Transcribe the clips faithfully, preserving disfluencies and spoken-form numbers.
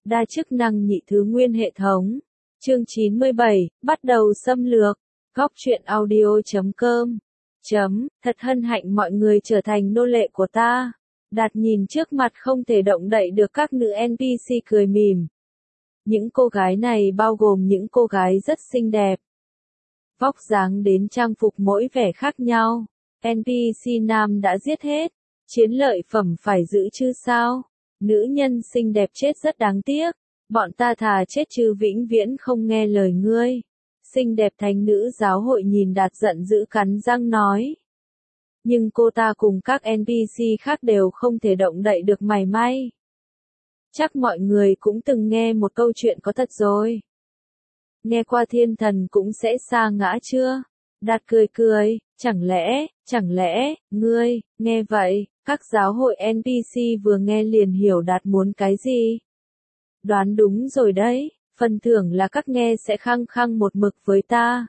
đa chức năng nhị thứ nguyên hệ thống. Chương chín mươi bảy, bắt đầu xâm lược. Góc truyện audio chấm com. Chấm, thật hân hạnh mọi người trở thành nô lệ của ta. Đạt nhìn trước mặt không thể động đậy được các nữ en pê xê cười mỉm. Những cô gái này bao gồm những cô gái rất xinh đẹp. Vóc dáng đến trang phục mỗi vẻ khác nhau. en pê xê nam đã giết hết. Chiến lợi phẩm phải giữ chứ sao? Nữ nhân xinh đẹp chết rất đáng tiếc. Bọn ta thà chết chứ vĩnh viễn không nghe lời ngươi. Xinh đẹp thánh nữ giáo hội nhìn Đạt giận dữ cắn răng nói. Nhưng cô ta cùng các en pê xê khác đều không thể động đậy được mảy may. Chắc mọi người cũng từng nghe một câu chuyện có thật rồi. Nghe qua thiên thần cũng sẽ sa ngã chưa? Đạt cười cười, chẳng lẽ, chẳng lẽ, ngươi, nghe vậy, các giáo hội en pê xê vừa nghe liền hiểu Đạt muốn cái gì? Đoán đúng rồi đấy, phần thưởng là các nghe sẽ khăng khăng một mực với ta.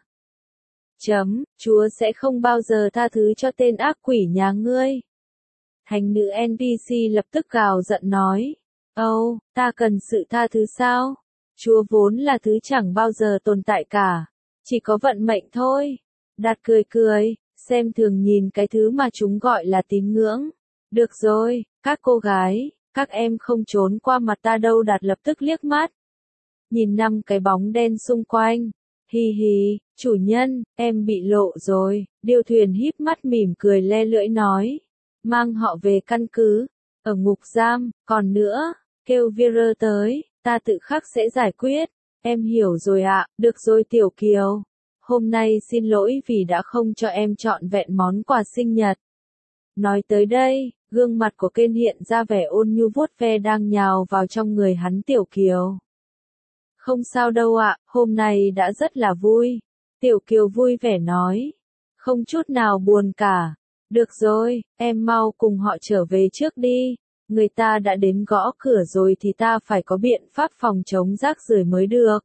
Chấm, Chúa sẽ không bao giờ tha thứ cho tên ác quỷ nhà ngươi. Thánh nữ en pê xê lập tức gào giận nói. Âu, oh, ta cần sự tha thứ sao? Chúa vốn là thứ chẳng bao giờ tồn tại cả. Chỉ có vận mệnh thôi. Đạt cười cười, xem thường nhìn cái thứ mà chúng gọi là tín ngưỡng. Được rồi, các cô gái, các em không trốn qua mặt ta đâu. Đạt lập tức liếc mắt. Nhìn năm cái bóng đen xung quanh. Hi hi, chủ nhân, em bị lộ rồi. Điêu thuyền híp mắt mỉm cười le lưỡi nói. Mang họ về căn cứ. Ở ngục giam, còn nữa, kêu Vera tới, ta tự khắc sẽ giải quyết. Em hiểu rồi ạ, à, được rồi Tiểu Kiều. Hôm nay xin lỗi vì đã không cho em trọn vẹn món quà sinh nhật. Nói tới đây, gương mặt của Ken hiện ra vẻ ôn nhu vuốt ve đang nhào vào trong người hắn Tiểu Kiều. Không sao đâu ạ, à, hôm nay đã rất là vui. Tiểu Kiều vui vẻ nói. Không chút nào buồn cả. Được rồi, em mau cùng họ trở về trước đi. Người ta đã đến gõ cửa rồi thì ta phải có biện pháp phòng chống rác rưởi mới được.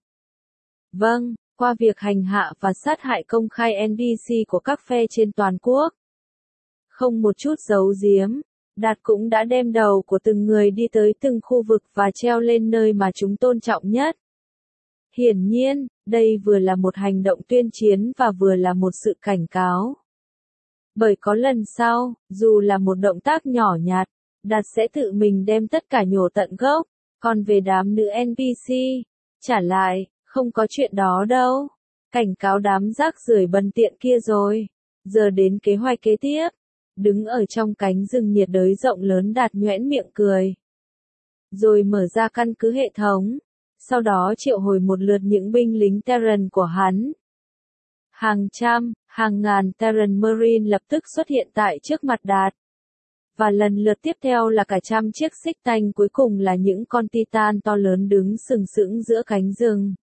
Vâng, qua việc hành hạ và sát hại công khai en pê xê của các phe trên toàn quốc. Không một chút giấu giếm, Đạt cũng đã đem đầu của từng người đi tới từng khu vực và treo lên nơi mà chúng tôn trọng nhất. Hiển nhiên, đây vừa là một hành động tuyên chiến và vừa là một sự cảnh cáo. Bởi có lần sau, dù là một động tác nhỏ nhặt, Đạt sẽ tự mình đem tất cả nhổ tận gốc, còn về đám nữ en pê xê, trả lại, không có chuyện đó đâu. Cảnh cáo đám rác rưởi bần tiện kia rồi. Giờ đến kế hoạch kế tiếp. Đứng ở trong cánh rừng nhiệt đới rộng lớn Đạt nhoẻn miệng cười. Rồi mở ra căn cứ hệ thống. Sau đó triệu hồi một lượt những binh lính Terran của hắn. Hàng trăm, hàng ngàn Terran Marine lập tức xuất hiện tại trước mặt Đạt. Và lần lượt tiếp theo là cả trăm chiếc xích tanh, cuối cùng là những con Titan to lớn đứng sừng sững giữa cánh rừng.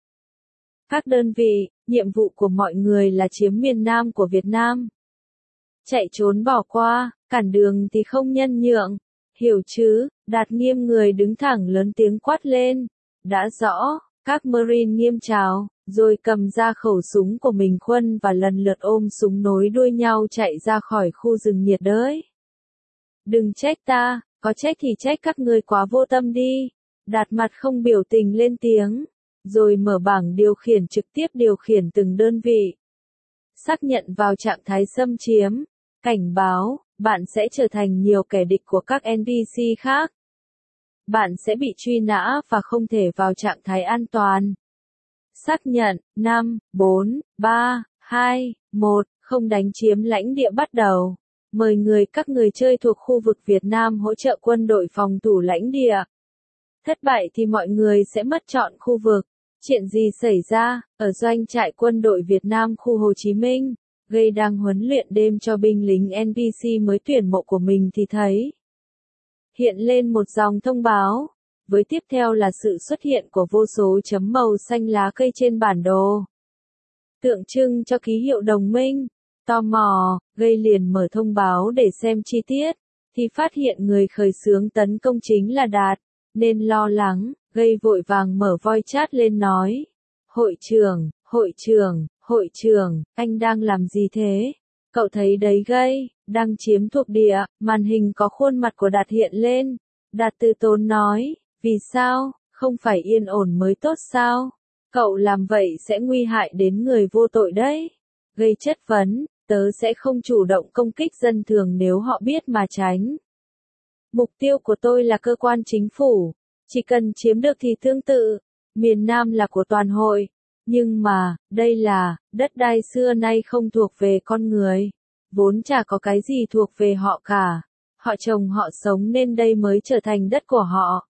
Các đơn vị, nhiệm vụ của mọi người là chiếm miền Nam của Việt Nam. Chạy trốn bỏ qua, cản đường thì không nhân nhượng. Hiểu chứ? Đạt nghiêm người đứng thẳng lớn tiếng quát lên. Đã rõ, các Marine nghiêm chào, rồi cầm ra khẩu súng của mình khuân và lần lượt ôm súng nối đuôi nhau chạy ra khỏi khu rừng nhiệt đới. Đừng trách ta, có trách thì trách các ngươi quá vô tâm đi. Đạt mặt không biểu tình lên tiếng, rồi mở bảng điều khiển trực tiếp điều khiển từng đơn vị. Xác nhận vào trạng thái xâm chiếm, cảnh báo, bạn sẽ trở thành nhiều kẻ địch của các en pê xê khác. Bạn sẽ bị truy nã và không thể vào trạng thái an toàn. Xác nhận, năm, bốn, ba, hai, một, không đánh chiếm lãnh địa bắt đầu. Mời người các người chơi thuộc khu vực Việt Nam hỗ trợ quân đội phòng thủ lãnh địa. Thất bại thì mọi người sẽ mất trọn khu vực. Chuyện gì xảy ra, ở doanh trại quân đội Việt Nam khu Hồ Chí Minh, Gây đang huấn luyện đêm cho binh lính en pê xê mới tuyển mộ của mình thì thấy. Hiện lên một dòng thông báo. Với tiếp theo là sự xuất hiện của vô số chấm màu xanh lá cây trên bản đồ. Tượng trưng cho ký hiệu đồng minh. Tò mò, Gây liền mở thông báo để xem chi tiết, thì phát hiện người khởi xướng tấn công chính là Đạt, nên lo lắng, Gây vội vàng mở voi chat lên nói. Hội trưởng, hội trưởng, hội trưởng, anh đang làm gì thế? Cậu thấy đấy Gây, đang chiếm thuộc địa, màn hình có khuôn mặt của Đạt hiện lên. Đạt từ tốn nói, vì sao, Không phải yên ổn mới tốt sao? Cậu làm vậy sẽ nguy hại đến người vô tội đấy. Gây chất vấn, tớ sẽ không chủ động công kích dân thường nếu họ biết mà tránh. Mục tiêu của tôi là cơ quan chính phủ. Chỉ cần chiếm được thì tương tự. Miền Nam là của toàn hội. Nhưng mà, đây là, đất đai xưa nay không thuộc về con người. Vốn chả có cái gì thuộc về họ cả. Họ trồng họ sống nên đây mới trở thành đất của họ.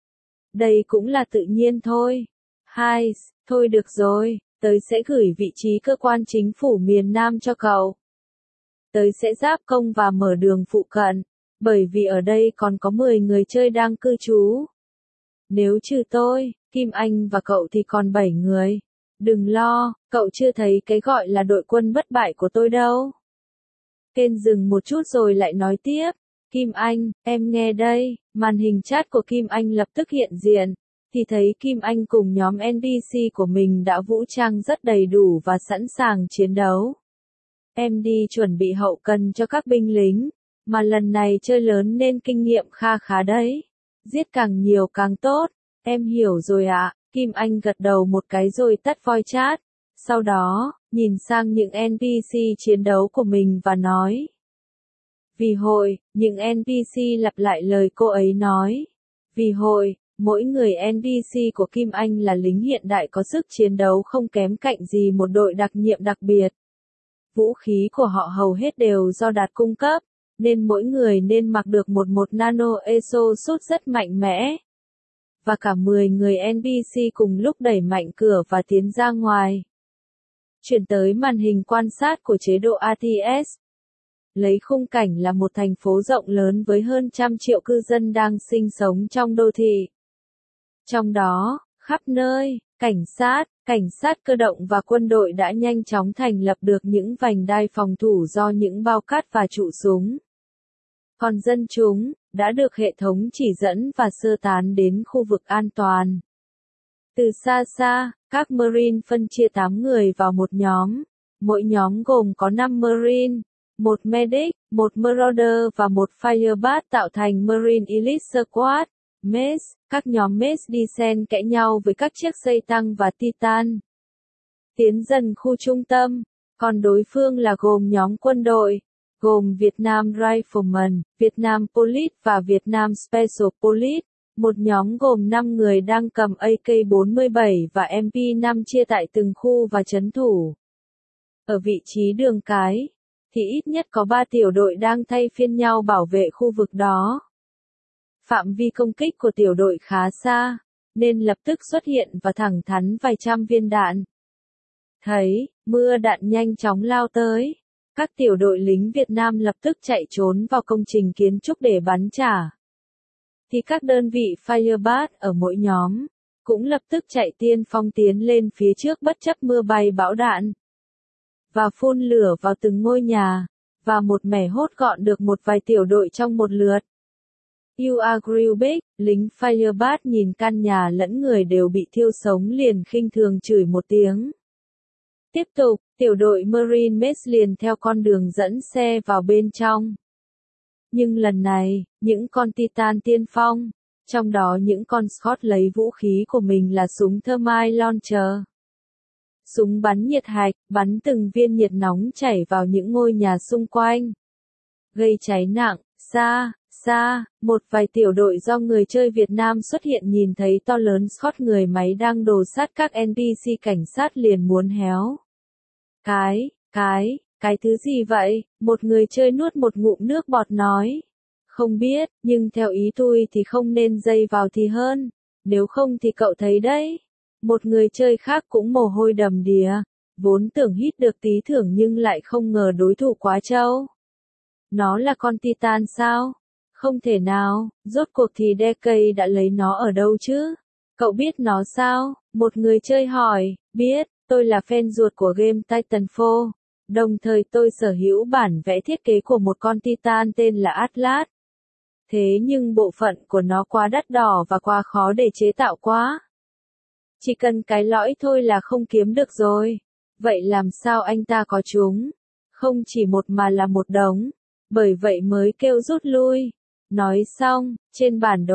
Đây cũng là tự nhiên thôi. Hai, thôi được rồi, tớ sẽ gửi vị trí cơ quan chính phủ miền Nam cho cậu. Tớ sẽ giáp công và mở đường phụ cận, bởi vì ở đây còn có mười người chơi đang cư trú. Nếu trừ tôi, Kim Anh và cậu thì còn bảy người. Đừng lo, cậu chưa thấy cái gọi là đội quân bất bại của tôi đâu. Kên dừng một chút rồi lại nói tiếp. Kim Anh, em nghe đây, màn hình chat của Kim Anh lập tức hiện diện, thì thấy Kim Anh cùng nhóm en pê xê của mình đã vũ trang rất đầy đủ và sẵn sàng chiến đấu. Em đi chuẩn bị hậu cần cho các binh lính, mà lần này chơi lớn nên kinh nghiệm kha khá đấy. Giết càng nhiều càng tốt, em hiểu rồi ạ. À? Kim Anh gật đầu một cái rồi tắt voice chat, sau đó, nhìn sang những en pê xê chiến đấu của mình và nói. Vì hội, những en pê xê lặp lại lời cô ấy nói. Vì hội, mỗi người en pê xê của Kim Anh là lính hiện đại có sức chiến đấu không kém cạnh gì một đội đặc nhiệm đặc biệt. Vũ khí của họ hầu hết đều do Đạt cung cấp, nên mỗi người nên mặc được một một nano exosuit rất mạnh mẽ. Và cả mười người en pê xê cùng lúc đẩy mạnh cửa và tiến ra ngoài. Chuyển tới màn hình quan sát của chế độ a tê ét. Lấy khung cảnh là một thành phố rộng lớn với hơn trăm triệu cư dân đang sinh sống trong đô thị. Trong đó, khắp nơi, cảnh sát, cảnh sát cơ động và quân đội đã nhanh chóng thành lập được những vành đai phòng thủ do những bao cát và trụ súng. Còn dân chúng, đã được hệ thống chỉ dẫn và sơ tán đến khu vực an toàn. Từ xa xa, các Marine phân chia tám người vào một nhóm. Mỗi nhóm gồm có năm Marine, một Medic, một Marauder và một Firebat tạo thành Marine Elite Squad, em e ét. Các nhóm em e ét đi xen kẽ nhau với các chiếc xe tăng và Titan. Tiến dần khu trung tâm, còn đối phương là gồm nhóm quân đội, gồm Việt Nam Riflemen, Việt Nam Police và Việt Nam Special Police. Một nhóm gồm năm người đang cầm a ca bốn mươi bảy và em pê năm chia tại từng khu và trấn thủ. Ở vị trí đường cái, thì ít nhất có ba tiểu đội đang thay phiên nhau bảo vệ khu vực đó. Phạm vi công kích của tiểu đội khá xa, nên lập tức xuất hiện và thẳng thắn vài trăm viên đạn. Thấy, mưa đạn nhanh chóng lao tới. Các tiểu đội lính Việt Nam lập tức chạy trốn vào công trình kiến trúc để bắn trả. Thì các đơn vị Firebat ở mỗi nhóm, cũng lập tức chạy tiên phong tiến lên phía trước bất chấp mưa bay bão đạn. Và phun lửa vào từng ngôi nhà, và một mẻ hốt gọn được một vài tiểu đội trong một lượt. You are big, lính Firebat nhìn căn nhà lẫn người đều bị thiêu sống liền khinh thường chửi một tiếng. Tiếp tục, tiểu đội Marine Mess liền theo con đường dẫn xe vào bên trong. Nhưng lần này, những con Titan tiên phong, trong đó những con Scott lấy vũ khí của mình là súng Thermite Launcher. Súng bắn nhiệt hạch, bắn từng viên nhiệt nóng chảy vào những ngôi nhà xung quanh. Gây cháy nặng, xa, xa, một vài tiểu đội do người chơi Việt Nam xuất hiện nhìn thấy to lớn Scott người máy đang đồ sát các en pê xê cảnh sát liền muốn héo. Cái, cái, cái thứ gì vậy? Một người chơi nuốt một ngụm nước bọt nói. Không biết, nhưng theo ý tôi thì không nên dây vào thì hơn. Nếu không thì cậu thấy đấy. Một người chơi khác cũng mồ hôi đầm đìa. Vốn tưởng hít được tí thưởng nhưng lại không ngờ đối thủ quá trâu. Nó là con Titan sao? Không thể nào, rốt cuộc thì Decay đã lấy nó ở đâu chứ? Cậu biết nó sao? Một người chơi hỏi, biết, tôi là fan ruột của game Titanfall. Đồng thời tôi sở hữu bản vẽ thiết kế của một con Titan tên là Atlas. Thế nhưng bộ phận của nó quá đắt đỏ và quá khó để chế tạo quá. Chỉ cần cái lõi thôi là không kiếm được rồi. Vậy làm sao anh ta có chúng? Không chỉ một mà là một đống. Bởi vậy mới kêu rút lui. Nói xong, trên bản đồ,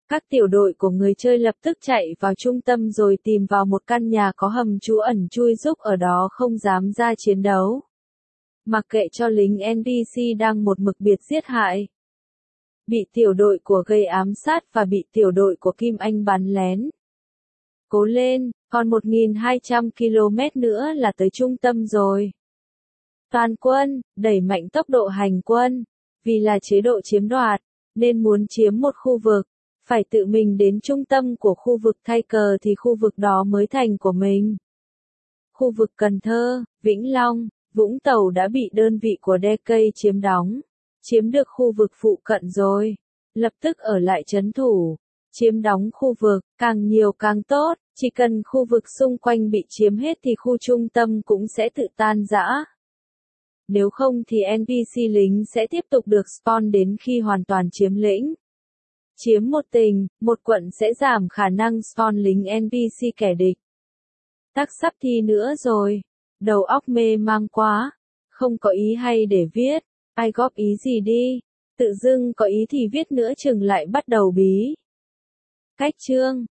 Các tiểu đội của người chơi lập tức chạy vào trung tâm rồi tìm vào một căn nhà có hầm trú ẩn chui giúp ở đó không dám ra chiến đấu. Mặc kệ cho lính en pê xê đang một mực biệt giết hại. Bị tiểu đội của gây ám sát và bị tiểu đội của Kim Anh bắn lén. Cố lên, còn một nghìn hai trăm ki lô mét nữa là tới trung tâm rồi. Toàn quân, đẩy mạnh tốc độ hành quân. Vì là chế độ chiếm đoạt, nên muốn chiếm một khu vực, phải tự mình đến trung tâm của khu vực thay cờ thì khu vực đó mới thành của mình. Khu vực Cần Thơ, Vĩnh Long, Vũng Tàu đã bị đơn vị của đê ca chiếm đóng. Chiếm được khu vực phụ cận rồi. Lập tức ở lại trấn thủ. Chiếm đóng khu vực, càng nhiều càng tốt. Chỉ cần khu vực xung quanh bị chiếm hết thì khu trung tâm cũng sẽ tự tan rã. Nếu không thì en pê xê lính sẽ tiếp tục được spawn đến khi hoàn toàn chiếm lĩnh. Chiếm một tỉnh, một quận sẽ giảm khả năng spawn lính en pê xê kẻ địch. Tắc sắp thi nữa rồi. Đầu óc mê mang quá. Không có ý hay để viết. Ai góp ý gì đi. Tự dưng có ý thì viết nữa chừng lại bắt đầu bí. Cách chương.